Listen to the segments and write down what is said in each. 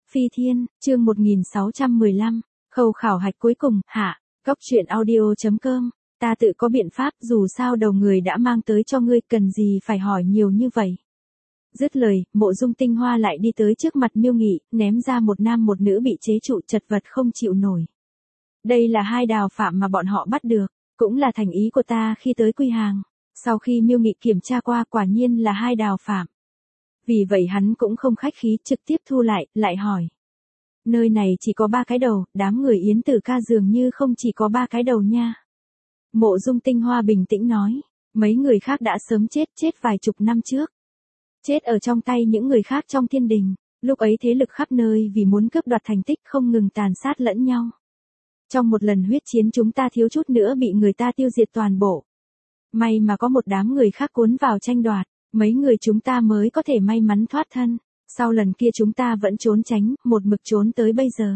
Phi Thiên, chương 1615, khâu khảo hạch cuối cùng, hạ, Góc truyện audio.com, ta tự có biện pháp, dù sao đầu người đã mang tới cho ngươi, cần gì phải hỏi nhiều như vậy. Dứt lời, Mộ Dung Tinh Hoa lại đi tới trước mặt Miêu Nghị, ném ra một nam một nữ bị chế trụ chật vật không chịu nổi. Đây là hai đào phạm mà bọn họ bắt được, cũng là thành ý của ta khi tới quy hàng. Sau khi Miêu Nghị kiểm tra qua, quả nhiên là hai đào phạm. Vì vậy hắn cũng không khách khí, trực tiếp thu lại hỏi. Nơi này chỉ có 3 cái đầu, đám người Yến Tử Ca dường như không chỉ có 3 cái đầu nha. Mộ Dung Tinh Hoa bình tĩnh nói, mấy người khác đã sớm chết vài chục năm trước. Chết ở trong tay những người khác trong thiên đình, lúc ấy thế lực khắp nơi vì muốn cướp đoạt thành tích không ngừng tàn sát lẫn nhau. Trong một lần huyết chiến chúng ta thiếu chút nữa bị người ta tiêu diệt toàn bộ. May mà có một đám người khác cuốn vào tranh đoạt, mấy người chúng ta mới có thể may mắn thoát thân. Sau lần kia chúng ta vẫn trốn tránh, một mực trốn tới bây giờ.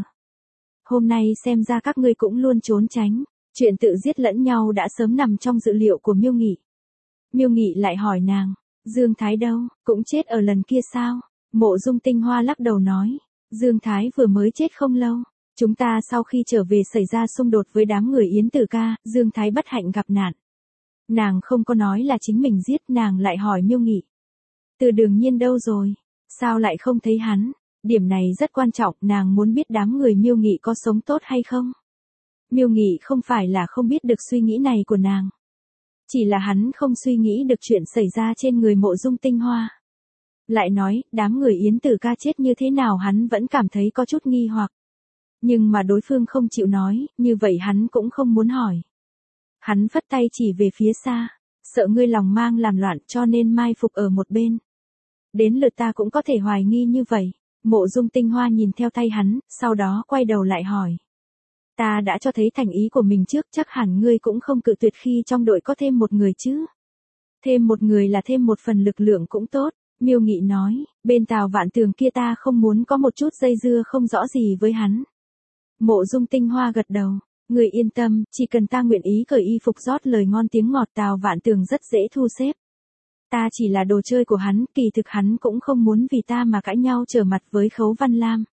Hôm nay xem ra các ngươi cũng luôn trốn tránh. Chuyện tự giết lẫn nhau đã sớm nằm trong dự liệu của Miêu Nghị. Miêu Nghị lại hỏi nàng, Dương Thái đâu, cũng chết ở lần kia sao? Mộ Dung Tinh Hoa lắc đầu nói, Dương Thái vừa mới chết không lâu. Chúng ta sau khi trở về xảy ra xung đột với đám người Yến Tử Ca, Dương Thái bất hạnh gặp nạn. Nàng không có nói là chính mình giết, nàng lại hỏi Miêu Nghị. Từ Đường Nhiên đâu rồi? Sao lại không thấy hắn? Điểm này rất quan trọng, nàng muốn biết đám người Miêu Nghị có sống tốt hay không? Miêu Nghị không phải là không biết được suy nghĩ này của nàng. Chỉ là hắn không suy nghĩ được chuyện xảy ra trên người Mộ Dung Tinh Hoa. Lại nói, đám người Yến Tử Ca chết như thế nào hắn vẫn cảm thấy có chút nghi hoặc. Nhưng mà đối phương không chịu nói, như vậy hắn cũng không muốn hỏi. Hắn phất tay chỉ về phía xa, sợ ngươi lòng mang làm loạn cho nên mai phục ở một bên. Đến lượt ta cũng có thể hoài nghi như vậy. Mộ Dung Tinh Hoa nhìn theo tay hắn, sau đó quay đầu lại hỏi. Ta đã cho thấy thành ý của mình trước, chắc hẳn ngươi cũng không cự tuyệt khi trong đội có thêm một người chứ. Thêm một người là thêm một phần lực lượng cũng tốt, Miêu Nghị nói, bên Tào Vạn Tường kia ta không muốn có một chút dây dưa không rõ gì với hắn. Mộ Dung Tinh Hoa gật đầu, ngươi yên tâm, chỉ cần ta nguyện ý cởi y phục rót lời ngon tiếng ngọt, Tào Vạn Tường rất dễ thu xếp. Ta chỉ là đồ chơi của hắn, kỳ thực hắn cũng không muốn vì ta mà cãi nhau trở mặt với Khấu Văn Lam.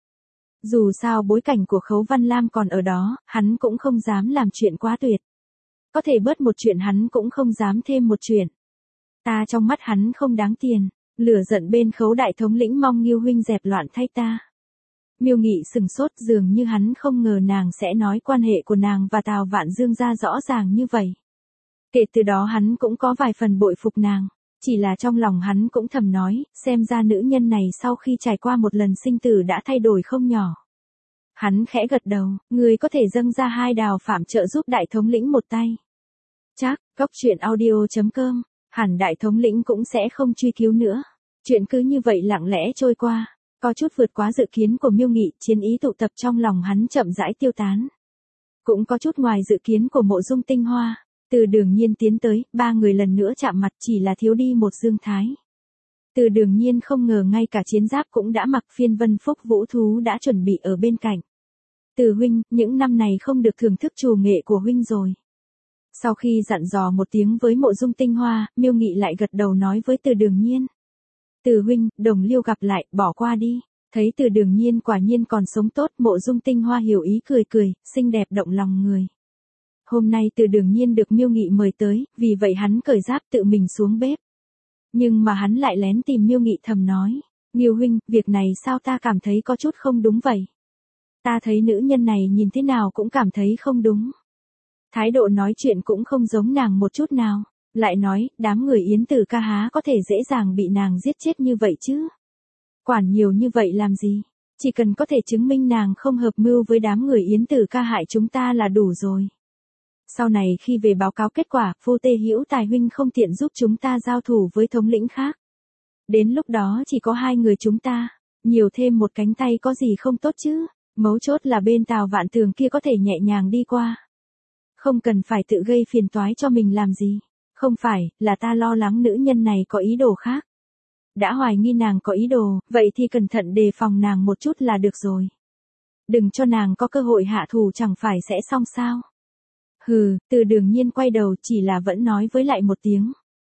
Dù sao bối cảnh của Khấu Văn Lam còn ở đó, hắn cũng không dám làm chuyện quá tuyệt. Có thể bớt một chuyện hắn cũng không dám thêm một chuyện. Ta trong mắt hắn không đáng tiền, lửa giận bên Khấu đại thống lĩnh mong Nghiêu huynh dẹp loạn thay ta. Miêu Nghị sừng sốt, dường như hắn không ngờ nàng sẽ nói quan hệ của nàng và Tào Vạn Dương ra rõ ràng như vậy. Kể từ đó hắn cũng có vài phần bội phục nàng. Chỉ là trong lòng hắn cũng thầm nói, xem ra nữ nhân này sau khi trải qua một lần sinh tử đã thay đổi không nhỏ. Hắn khẽ gật đầu, người có thể dâng ra 2 đào phạm trợ giúp đại thống lĩnh một tay. Chắc, Góc truyện audio.com, hẳn đại thống lĩnh cũng sẽ không truy cứu nữa. Chuyện cứ như vậy lặng lẽ trôi qua, có chút vượt quá dự kiến của Miêu Nghị, chiến ý tụ tập trong lòng hắn chậm rãi tiêu tán. Cũng có chút ngoài dự kiến của Mộ Dung Tinh Hoa. Từ Đường Nhiên tiến tới, 3 người lần nữa chạm mặt, chỉ là thiếu đi một Dương Thái. Từ Đường Nhiên không ngờ ngay cả chiến giáp cũng đã mặc, phiên vân phúc vũ thú đã chuẩn bị ở bên cạnh. Từ huynh, những năm này không được thưởng thức trù nghệ của huynh rồi. Sau khi dặn dò một tiếng với Mộ Dung Tinh Hoa, Miêu Nghị lại gật đầu nói với Từ Đường Nhiên. Từ huynh, đồng liêu gặp lại, bỏ qua đi. Thấy Từ Đường Nhiên quả nhiên còn sống tốt, Mộ Dung Tinh Hoa hiểu ý cười, xinh đẹp động lòng người. Hôm nay Từ Đường Nhiên được Miêu Nghị mời tới, vì vậy hắn cởi giáp tự mình xuống bếp. Nhưng mà hắn lại lén tìm Miêu Nghị thầm nói, Nghiêu huynh, việc này sao ta cảm thấy có chút không đúng vậy? Ta thấy nữ nhân này nhìn thế nào cũng cảm thấy không đúng. Thái độ nói chuyện cũng không giống nàng một chút nào, lại nói, đám người Yến Tử Ca há có thể dễ dàng bị nàng giết chết như vậy chứ? Quản nhiều như vậy làm gì? Chỉ cần có thể chứng minh nàng không hợp mưu với đám người Yến Tử Ca hại chúng ta là đủ rồi. Sau này khi về báo cáo kết quả, Phu Tê Hữu Tài huynh không tiện giúp chúng ta giao thủ với thống lĩnh khác. Đến lúc đó chỉ có 2 người chúng ta, nhiều thêm một cánh tay có gì không tốt chứ, mấu chốt là bên Tào Vạn Tường kia có thể nhẹ nhàng đi qua. Không cần phải tự gây phiền toái cho mình làm gì, không phải, là ta lo lắng nữ nhân này có ý đồ khác. Đã hoài nghi nàng có ý đồ, vậy thì cẩn thận đề phòng nàng một chút là được rồi. Đừng cho nàng có cơ hội hạ thủ chẳng phải sẽ xong sao. Hừ, Từ Đường Nhiên quay đầu chỉ là vẫn nói với lại một tiếng.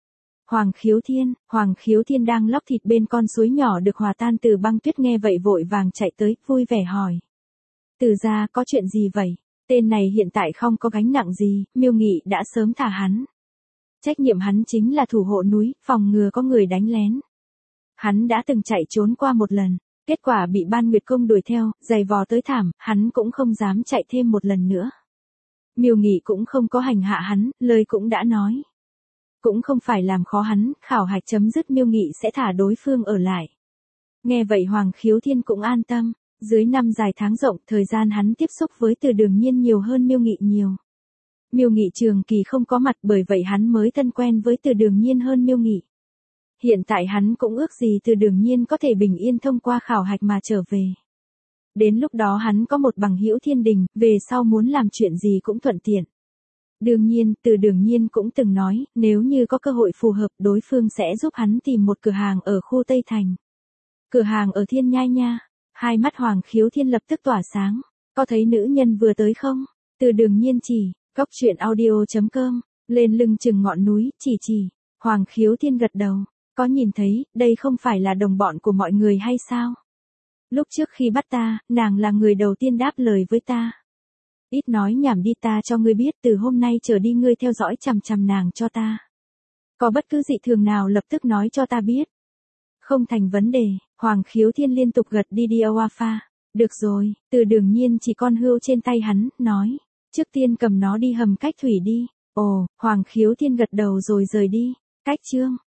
Hoàng Khiếu Thiên đang lóc thịt bên con suối nhỏ được hòa tan từ băng tuyết nghe vậy vội vàng chạy tới, vui vẻ hỏi. Từ gia có chuyện gì vậy? Tên này hiện tại không có gánh nặng gì, Miêu Nghị đã sớm thả hắn. Trách nhiệm hắn chính là thủ hộ núi, phòng ngừa có người đánh lén. Hắn đã từng chạy trốn qua một lần, kết quả bị Ban Nguyệt Công đuổi theo, giày vò tới thảm, hắn cũng không dám chạy thêm một lần nữa. Miêu Nghị cũng không có hành hạ hắn, lời cũng đã nói. Cũng không phải làm khó hắn, khảo hạch chấm dứt Miêu Nghị sẽ thả đối phương ở lại. Nghe vậy Hoàng Khiếu Thiên cũng an tâm, dưới năm dài tháng rộng, thời gian hắn tiếp xúc với Từ Đường Nhiên nhiều hơn Miêu Nghị nhiều. Miêu Nghị trường kỳ không có mặt, bởi vậy hắn mới thân quen với Từ Đường Nhiên hơn Miêu Nghị. Hiện tại hắn cũng ước gì Từ Đường Nhiên có thể bình yên thông qua khảo hạch mà trở về. Đến lúc đó hắn có một bằng hữu thiên đình, về sau muốn làm chuyện gì cũng thuận tiện. Đương nhiên, Từ Đường Nhiên cũng từng nói, nếu như có cơ hội phù hợp, đối phương sẽ giúp hắn tìm một cửa hàng ở khu Tây Thành. Cửa hàng ở Thiên Nhai nha. Hai mắt Hoàng Khiếu Thiên lập tức tỏa sáng. Có thấy nữ nhân vừa tới không? Từ Đường Nhiên chỉ, coctruyện.audio.com, lên lưng chừng ngọn núi, chỉ. Hoàng Khiếu Thiên gật đầu. Có nhìn thấy, đây không phải là đồng bọn của mọi người hay sao? Lúc trước khi bắt ta, nàng là người đầu tiên đáp lời với ta. Ít nói nhảm đi, ta cho ngươi biết, từ hôm nay trở đi ngươi theo dõi chằm chằm nàng cho ta. Có bất cứ dị thường nào lập tức nói cho ta biết. Không thành vấn đề, Hoàng Khiếu Thiên liên tục gật đi Awafa. Được rồi, Từ Đường Nhiên chỉ con hươu trên tay hắn, nói. Trước tiên cầm nó đi hầm cách thủy đi. Ồ, Hoàng Khiếu Thiên gật đầu rồi rời đi. Cách chương.